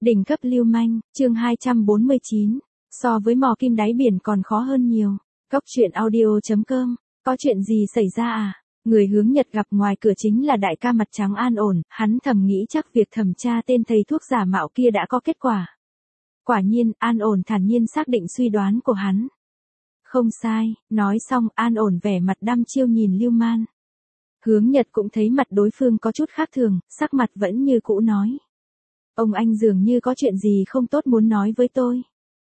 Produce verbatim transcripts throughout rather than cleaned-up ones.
Đỉnh cấp lưu manh, chương hai trăm bốn mươi chín, so với mò kim đáy biển còn khó hơn nhiều. Cốc truyện audio chấm com, có chuyện gì xảy ra à? Người hướng Nhật gặp ngoài cửa chính là đại ca mặt trắng An Ổn, hắn thầm nghĩ chắc việc thẩm tra tên thầy thuốc giả mạo kia đã có kết quả. Quả nhiên, An Ổn thản nhiên xác định suy đoán của hắn. Không sai, nói xong An Ổn vẻ mặt đăm chiêu nhìn Lưu Man. Hướng Nhật cũng thấy mặt đối phương có chút khác thường, sắc mặt vẫn như cũ nói. Ông anh dường như có chuyện gì không tốt muốn nói với tôi.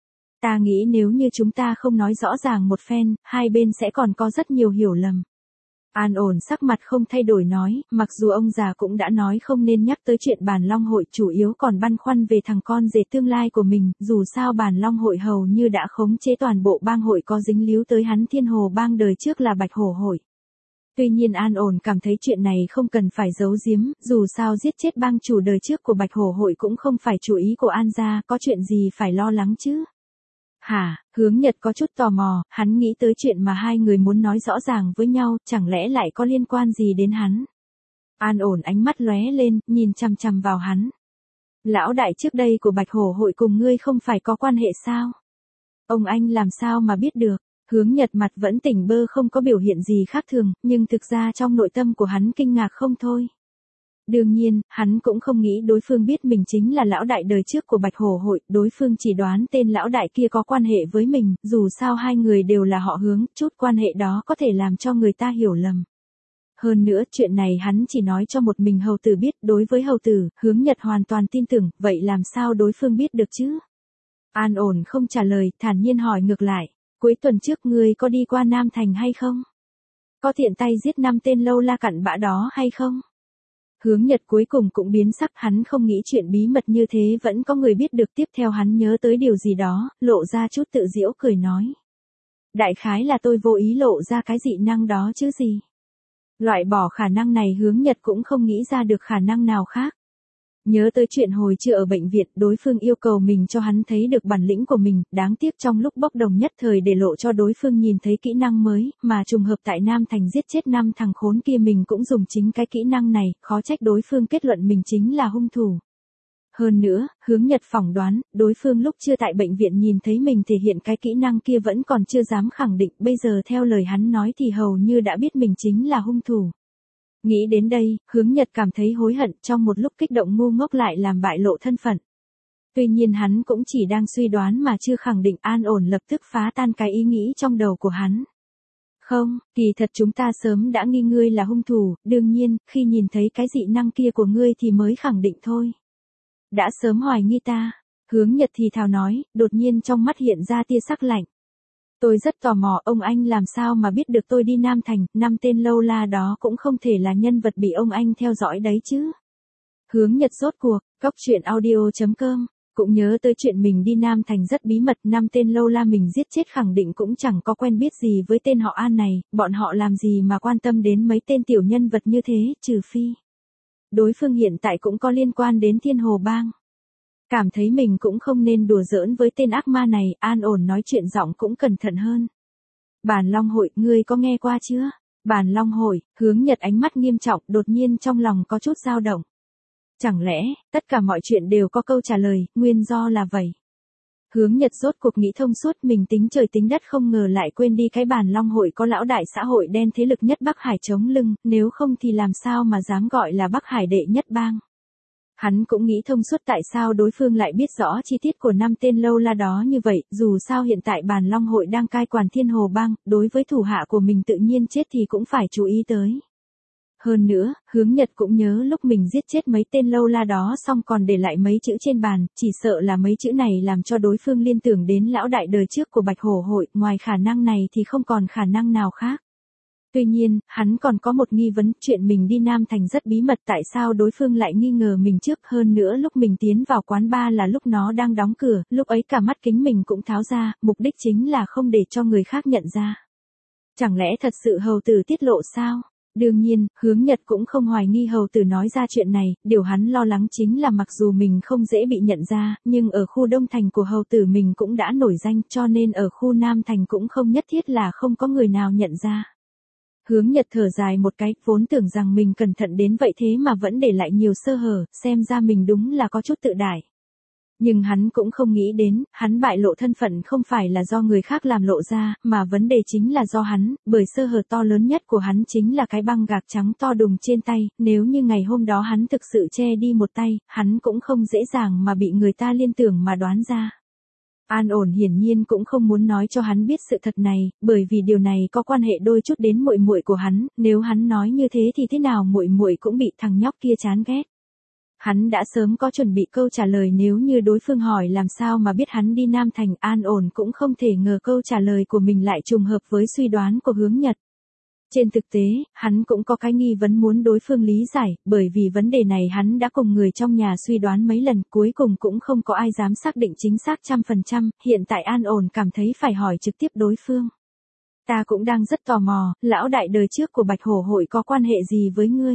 Ta nghĩ nếu như chúng ta không nói rõ ràng một phen, hai bên sẽ còn có rất nhiều hiểu lầm. An Ổn sắc mặt không thay đổi nói, mặc dù ông già cũng đã nói không nên nhắc tới chuyện Bàn Long Hội, chủ yếu còn băn khoăn về thằng con rể tương lai của mình, dù sao Bàn Long Hội hầu như đã khống chế toàn bộ bang hội có dính líu tới hắn Thiên Hồ bang đời trước là Bạch Hổ Hội. Tuy nhiên An Ổn cảm thấy chuyện này không cần phải giấu giếm, dù sao giết chết bang chủ đời trước của Bạch Hổ Hội cũng không phải chủ ý của An gia, có chuyện gì phải lo lắng chứ. Hả, Hướng Nhật có chút tò mò, hắn nghĩ tới chuyện mà hai người muốn nói rõ ràng với nhau, chẳng lẽ lại có liên quan gì đến hắn. An Ổn ánh mắt lóe lên, nhìn chằm chằm vào hắn. Lão đại trước đây của Bạch Hổ Hội cùng ngươi không phải có quan hệ sao? Ông anh làm sao mà biết được? Hướng Nhật mặt vẫn tỉnh bơ không có biểu hiện gì khác thường, nhưng thực ra trong nội tâm của hắn kinh ngạc không thôi. Đương nhiên, hắn cũng không nghĩ đối phương biết mình chính là lão đại đời trước của Bạch Hổ Hội, đối phương chỉ đoán tên lão đại kia có quan hệ với mình, dù sao hai người đều là họ Hướng, chút quan hệ đó có thể làm cho người ta hiểu lầm. Hơn nữa, chuyện này hắn chỉ nói cho một mình hầu tử biết, đối với hầu tử, Hướng Nhật hoàn toàn tin tưởng, vậy làm sao đối phương biết được chứ? An Ổn không trả lời, thản nhiên hỏi ngược lại. Cuối tuần trước ngươi có đi qua Nam Thành hay không? Có tiện tay giết năm tên lâu la cặn bã đó hay không? Hướng Nhật cuối cùng cũng biến sắc, hắn không nghĩ chuyện bí mật như thế vẫn có người biết được. Tiếp theo hắn nhớ tới điều gì đó, lộ ra chút tự giễu cười nói. Đại khái là tôi vô ý lộ ra cái dị năng đó chứ gì. Loại bỏ khả năng này Hướng Nhật cũng không nghĩ ra được khả năng nào khác. Nhớ tới chuyện hồi trưa ở bệnh viện, đối phương yêu cầu mình cho hắn thấy được bản lĩnh của mình, đáng tiếc trong lúc bốc đồng nhất thời để lộ cho đối phương nhìn thấy kỹ năng mới, mà trùng hợp tại Nam Thành giết chết năm thằng khốn kia mình cũng dùng chính cái kỹ năng này, khó trách đối phương kết luận mình chính là hung thủ. Hơn nữa, Hướng Nhật phỏng đoán, đối phương lúc chưa tại bệnh viện nhìn thấy mình thể hiện cái kỹ năng kia vẫn còn chưa dám khẳng định, bây giờ theo lời hắn nói thì hầu như đã biết mình chính là hung thủ. Nghĩ đến đây, Hướng Nhật cảm thấy hối hận, trong một lúc kích động ngu ngốc lại làm bại lộ thân phận. Tuy nhiên hắn cũng chỉ đang suy đoán mà chưa khẳng định. An Ổn lập tức phá tan cái ý nghĩ trong đầu của hắn. Không, kỳ thật chúng ta sớm đã nghi ngươi là hung thủ, đương nhiên, khi nhìn thấy cái dị năng kia của ngươi thì mới khẳng định thôi. Đã sớm hoài nghi ta. Hướng Nhật thì thào nói, đột nhiên trong mắt hiện ra tia sắc lạnh. Tôi rất tò mò, ông anh làm sao mà biết được tôi đi Nam Thành, năm tên lâu la đó cũng không thể là nhân vật bị ông anh theo dõi đấy chứ. Hướng Nhật rốt cuộc, cốc truyện audio chấm com, cũng nhớ tới chuyện mình đi Nam Thành rất bí mật, năm tên lâu la mình giết chết khẳng định cũng chẳng có quen biết gì với tên họ An này, bọn họ làm gì mà quan tâm đến mấy tên tiểu nhân vật như thế, trừ phi. Đối phương hiện tại cũng có liên quan đến Thiên Hồ bang. Cảm thấy mình cũng không nên đùa giỡn với tên ác ma này, An Ổn nói chuyện giọng cũng cẩn thận hơn. Bàn Long Hội, ngươi có nghe qua chưa? Bàn Long Hội, Hướng Nhật ánh mắt nghiêm trọng, đột nhiên trong lòng có chút dao động. Chẳng lẽ, tất cả mọi chuyện đều có câu trả lời, nguyên do là vậy. Hướng Nhật rốt cuộc nghĩ thông suốt, mình tính trời tính đất không ngờ lại quên đi cái Bàn Long Hội có lão đại xã hội đen thế lực nhất Bắc Hải chống lưng, nếu không thì làm sao mà dám gọi là Bắc Hải đệ nhất bang. Hắn cũng nghĩ thông suốt tại sao đối phương lại biết rõ chi tiết của năm tên lâu la đó như vậy, dù sao hiện tại Bàn Long Hội đang cai quản Thiên Hồ bang, đối với thủ hạ của mình tự nhiên chết thì cũng phải chú ý tới. Hơn nữa, Hướng Nhật cũng nhớ lúc mình giết chết mấy tên lâu la đó xong còn để lại mấy chữ trên bàn, chỉ sợ là mấy chữ này làm cho đối phương liên tưởng đến lão đại đời trước của Bạch Hổ Hội, ngoài khả năng này thì không còn khả năng nào khác. Tuy nhiên, hắn còn có một nghi vấn, chuyện mình đi Nam Thành rất bí mật, tại sao đối phương lại nghi ngờ mình trước, hơn nữa lúc mình tiến vào quán bar là lúc nó đang đóng cửa, lúc ấy cả mắt kính mình cũng tháo ra, mục đích chính là không để cho người khác nhận ra. Chẳng lẽ thật sự hầu tử tiết lộ sao? Đương nhiên, Hướng Nhật cũng không hoài nghi hầu tử nói ra chuyện này, điều hắn lo lắng chính là mặc dù mình không dễ bị nhận ra, nhưng ở khu Đông Thành của hầu tử mình cũng đã nổi danh, cho nên ở khu Nam Thành cũng không nhất thiết là không có người nào nhận ra. Hướng Nhật thở dài một cái, vốn tưởng rằng mình cẩn thận đến vậy thế mà vẫn để lại nhiều sơ hở, xem ra mình đúng là có chút tự đại. Nhưng hắn cũng không nghĩ đến, hắn bại lộ thân phận không phải là do người khác làm lộ ra, mà vấn đề chính là do hắn, bởi sơ hở to lớn nhất của hắn chính là cái băng gạc trắng to đùng trên tay, nếu như ngày hôm đó hắn thực sự che đi một tay, hắn cũng không dễ dàng mà bị người ta liên tưởng mà đoán ra. An Ổn hiển nhiên cũng không muốn nói cho hắn biết sự thật này, bởi vì điều này có quan hệ đôi chút đến muội muội của hắn, nếu hắn nói như thế thì thế nào muội muội cũng bị thằng nhóc kia chán ghét. Hắn đã sớm có chuẩn bị câu trả lời nếu như đối phương hỏi làm sao mà biết hắn đi Nam Thành. An Ổn cũng không thể ngờ câu trả lời của mình lại trùng hợp với suy đoán của Hướng Nhật. Trên thực tế, hắn cũng có cái nghi vấn muốn đối phương lý giải, bởi vì vấn đề này hắn đã cùng người trong nhà suy đoán mấy lần, cuối cùng cũng không có ai dám xác định chính xác trăm phần trăm, hiện tại An Ổn cảm thấy phải hỏi trực tiếp đối phương. Ta cũng đang rất tò mò, lão đại đời trước của Bạch Hổ hội có quan hệ gì với ngươi?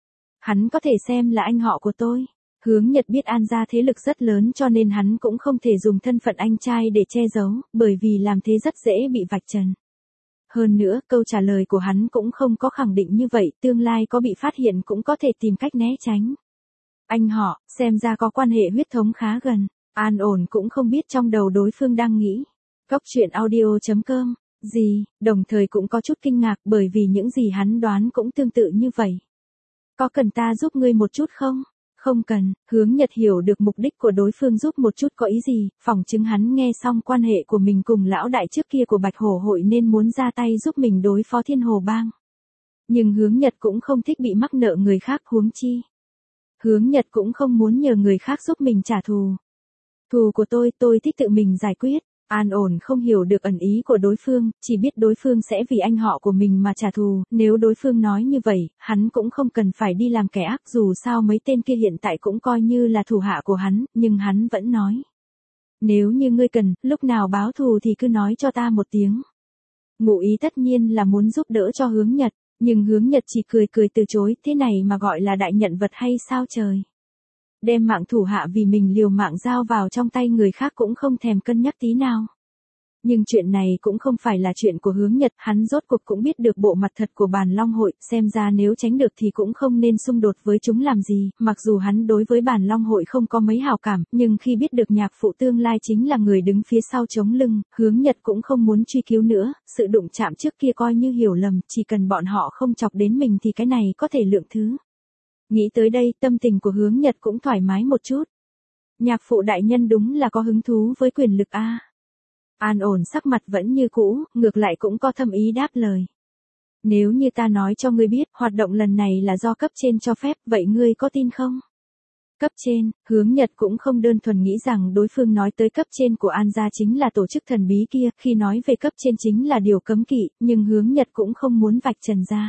Hắn có thể xem là anh họ của tôi. Hướng Nhật biết An gia thế lực rất lớn cho nên hắn cũng không thể dùng thân phận anh trai để che giấu, bởi vì làm thế rất dễ bị vạch trần. Hơn nữa, câu trả lời của hắn cũng không có khẳng định như vậy, tương lai có bị phát hiện cũng có thể tìm cách né tránh. Anh họ, xem ra có quan hệ huyết thống khá gần. An Ổn cũng không biết trong đầu đối phương đang nghĩ. Cốc truyện audio chấm com, gì, đồng thời cũng có chút kinh ngạc bởi vì những gì hắn đoán cũng tương tự như vậy. Có cần ta giúp ngươi một chút không? Không cần. Hướng Nhật hiểu được mục đích của đối phương giúp một chút có ý gì, phỏng chứng hắn nghe xong quan hệ của mình cùng lão đại trước kia của Bạch Hổ hội nên muốn ra tay giúp mình đối phó Thiên Hồ Bang. Nhưng Hướng Nhật cũng không thích bị mắc nợ người khác huống chi. Hướng Nhật cũng không muốn nhờ người khác giúp mình trả thù. Thù của tôi, tôi thích tự mình giải quyết. An Ổn không hiểu được ẩn ý của đối phương, chỉ biết đối phương sẽ vì anh họ của mình mà trả thù, nếu đối phương nói như vậy, hắn cũng không cần phải đi làm kẻ ác, dù sao mấy tên kia hiện tại cũng coi như là thủ hạ của hắn, nhưng hắn vẫn nói. Nếu như ngươi cần, lúc nào báo thù thì cứ nói cho ta một tiếng. Ngụ ý tất nhiên là muốn giúp đỡ cho Hướng Nhật, nhưng Hướng Nhật chỉ cười cười từ chối, thế này mà gọi là đại nhận vật hay sao trời? Đem mạng thủ hạ vì mình liều mạng giao vào trong tay người khác cũng không thèm cân nhắc tí nào. Nhưng chuyện này cũng không phải là chuyện của Hướng Nhật, hắn rốt cuộc cũng biết được bộ mặt thật của Bàn Long hội, xem ra nếu tránh được thì cũng không nên xung đột với chúng làm gì, mặc dù hắn đối với Bàn Long hội không có mấy hảo cảm, nhưng khi biết được nhạc phụ tương lai chính là người đứng phía sau chống lưng, Hướng Nhật cũng không muốn truy cứu nữa, sự đụng chạm trước kia coi như hiểu lầm, chỉ cần bọn họ không chọc đến mình thì cái này có thể lượng thứ. Nghĩ tới đây, tâm tình của Hướng Nhật cũng thoải mái một chút. Nhạc phụ đại nhân đúng là có hứng thú với quyền lực a. An Ổn sắc mặt vẫn như cũ, ngược lại cũng có thâm ý đáp lời. Nếu như ta nói cho ngươi biết, hoạt động lần này là do cấp trên cho phép, vậy ngươi có tin không? Cấp trên, Hướng Nhật cũng không đơn thuần nghĩ rằng đối phương nói tới cấp trên của An gia chính là tổ chức thần bí kia, khi nói về cấp trên chính là điều cấm kỵ, nhưng Hướng Nhật cũng không muốn vạch trần ra.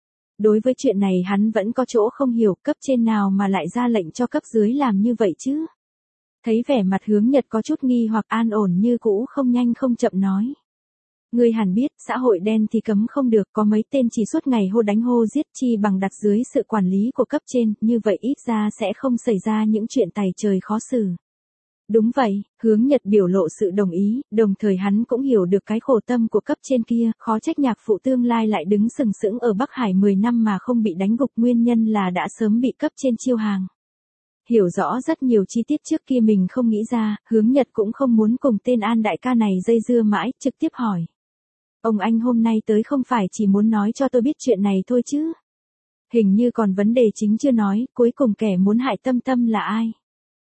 Đối với chuyện này hắn vẫn có chỗ không hiểu, cấp trên nào mà lại ra lệnh cho cấp dưới làm như vậy chứ? Thấy vẻ mặt Hướng Nhật có chút nghi hoặc An Ổn như cũ không nhanh không chậm nói. Ngươi hẳn biết, xã hội đen thì cấm không được, có mấy tên chỉ suốt ngày hô đánh hô giết chi bằng đặt dưới sự quản lý của cấp trên, như vậy ít ra sẽ không xảy ra những chuyện tày trời khó xử. Đúng vậy, Hướng Nhật biểu lộ sự đồng ý, đồng thời hắn cũng hiểu được cái khổ tâm của cấp trên kia, khó trách nhạc phụ tương lai lại đứng sừng sững ở Bắc Hải mười năm mà không bị đánh gục, nguyên nhân là đã sớm bị cấp trên chiêu hàng. Hiểu rõ rất nhiều chi tiết trước kia mình không nghĩ ra, Hướng Nhật cũng không muốn cùng tên An đại ca này dây dưa mãi, trực tiếp hỏi. Ông anh hôm nay tới không phải chỉ muốn nói cho tôi biết chuyện này thôi chứ? Hình như còn vấn đề chính chưa nói, cuối cùng kẻ muốn hại Tâm Tâm là ai?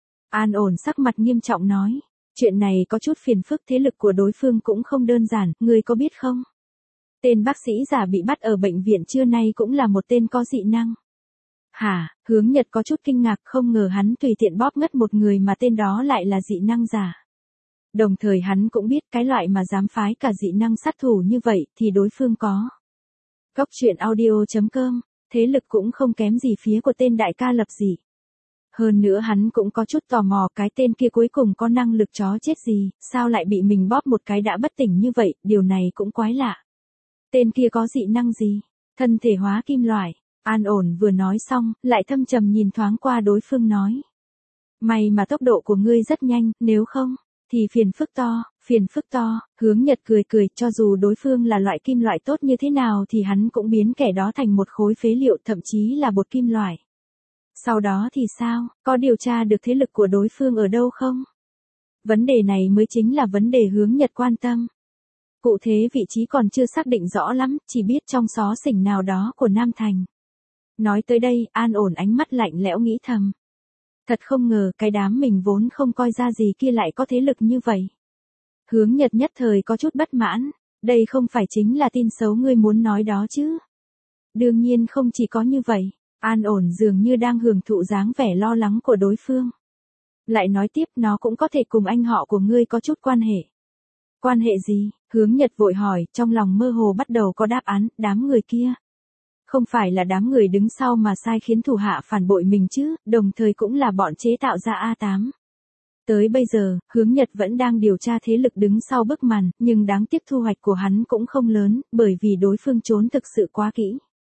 An Ổn sắc mặt nghiêm trọng nói. Chuyện này có chút phiền phức, thế lực của đối phương cũng không đơn giản, ngươi có biết không? Tên bác sĩ giả bị bắt ở bệnh viện trưa nay cũng là một tên có dị năng. Hả, Hướng Nhật có chút kinh ngạc, không ngờ hắn tùy tiện bóp ngất một người mà tên đó lại là dị năng giả. Đồng thời hắn cũng biết cái loại mà dám phái cả dị năng sát thủ như vậy thì đối phương có. Cốc truyện audio chấm com, thế lực cũng không kém gì phía của tên đại ca Lập Dị. Hơn nữa hắn cũng có chút tò mò cái tên kia cuối cùng có năng lực chó chết gì, sao lại bị mình bóp một cái đã bất tỉnh như vậy, điều này cũng quái lạ. Tên kia có dị năng gì? Thân thể hóa kim loại. An Ổn vừa nói xong, lại thâm trầm nhìn thoáng qua đối phương nói. May mà tốc độ của ngươi rất nhanh, nếu không, thì phiền phức to, phiền phức to, Hướng Nhật cười cười, cho dù đối phương là loại kim loại tốt như thế nào thì hắn cũng biến kẻ đó thành một khối phế liệu, thậm chí là bột kim loại. Sau đó thì sao, có điều tra được thế lực của đối phương ở đâu không? Vấn đề này mới chính là vấn đề hướng Nhật quan tâm. Cụ thể vị trí còn chưa xác định rõ lắm, chỉ biết trong xó xỉnh nào đó của Nam Thành. Nói tới đây, An Ổn ánh mắt lạnh lẽo nghĩ thầm. Thật không ngờ cái đám mình vốn không coi ra gì kia lại có thế lực như vậy. Hướng Nhật nhất thời có chút bất mãn, đây không phải chính là tin xấu ngươi muốn nói đó chứ. Đương nhiên không chỉ có như vậy, An Ổn dường như đang hưởng thụ dáng vẻ lo lắng của đối phương. Lại nói tiếp nó cũng có thể cùng anh họ của ngươi có chút quan hệ. Quan hệ gì? Hướng Nhật vội hỏi, trong lòng mơ hồ bắt đầu có đáp án, đám người kia. Không phải là đám người đứng sau mà sai khiến thủ hạ phản bội mình chứ, đồng thời cũng là bọn chế tạo ra A tám. Tới bây giờ, Hướng Nhật vẫn đang điều tra thế lực đứng sau bức màn, nhưng đáng tiếc thu hoạch của hắn cũng không lớn, bởi vì đối phương trốn thực sự quá kỹ.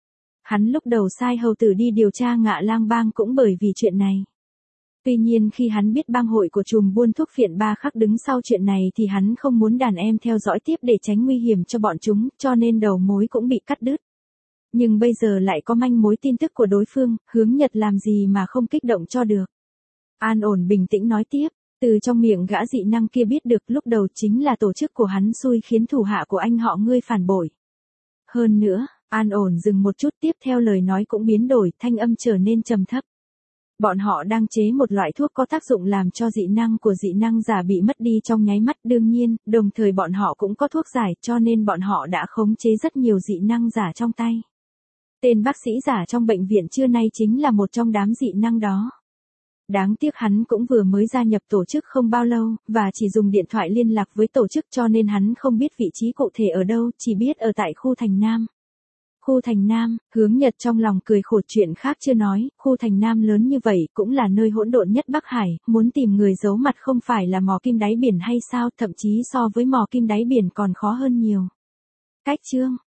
Hắn lúc đầu sai hầu tử đi điều tra Ngạ Lang bang cũng bởi vì chuyện này. Tuy nhiên khi hắn biết bang hội của trùm buôn thuốc phiện Ba Khắc đứng sau chuyện này thì hắn không muốn đàn em theo dõi tiếp để tránh nguy hiểm cho bọn chúng, cho nên đầu mối cũng bị cắt đứt. Nhưng bây giờ lại có manh mối tin tức của đối phương, Hướng Nhật làm gì mà không kích động cho được. An Ổn bình tĩnh nói tiếp, từ trong miệng gã dị năng kia biết được lúc đầu chính là tổ chức của hắn xui khiến thủ hạ của anh họ ngươi phản bội. Hơn nữa, An Ổn dừng một chút tiếp theo lời nói cũng biến đổi, thanh âm trở nên trầm thấp. Bọn họ đang chế một loại thuốc có tác dụng làm cho dị năng của dị năng giả bị mất đi trong nháy mắt, đương nhiên, đồng thời bọn họ cũng có thuốc giải cho nên bọn họ đã khống chế rất nhiều dị năng giả trong tay. Tên bác sĩ giả trong bệnh viện trưa nay chính là một trong đám dị năng đó. Đáng tiếc hắn cũng vừa mới gia nhập tổ chức không bao lâu, và chỉ dùng điện thoại liên lạc với tổ chức cho nên hắn không biết vị trí cụ thể ở đâu, chỉ biết ở tại khu Thành Nam. Khu Thành Nam, Hướng Nhật trong lòng cười khổ, chuyện khác chưa nói, khu Thành Nam lớn như vậy cũng là nơi hỗn độn nhất Bắc Hải, muốn tìm người giấu mặt không phải là mò kim đáy biển hay sao, thậm chí so với mò kim đáy biển còn khó hơn nhiều. Cách chương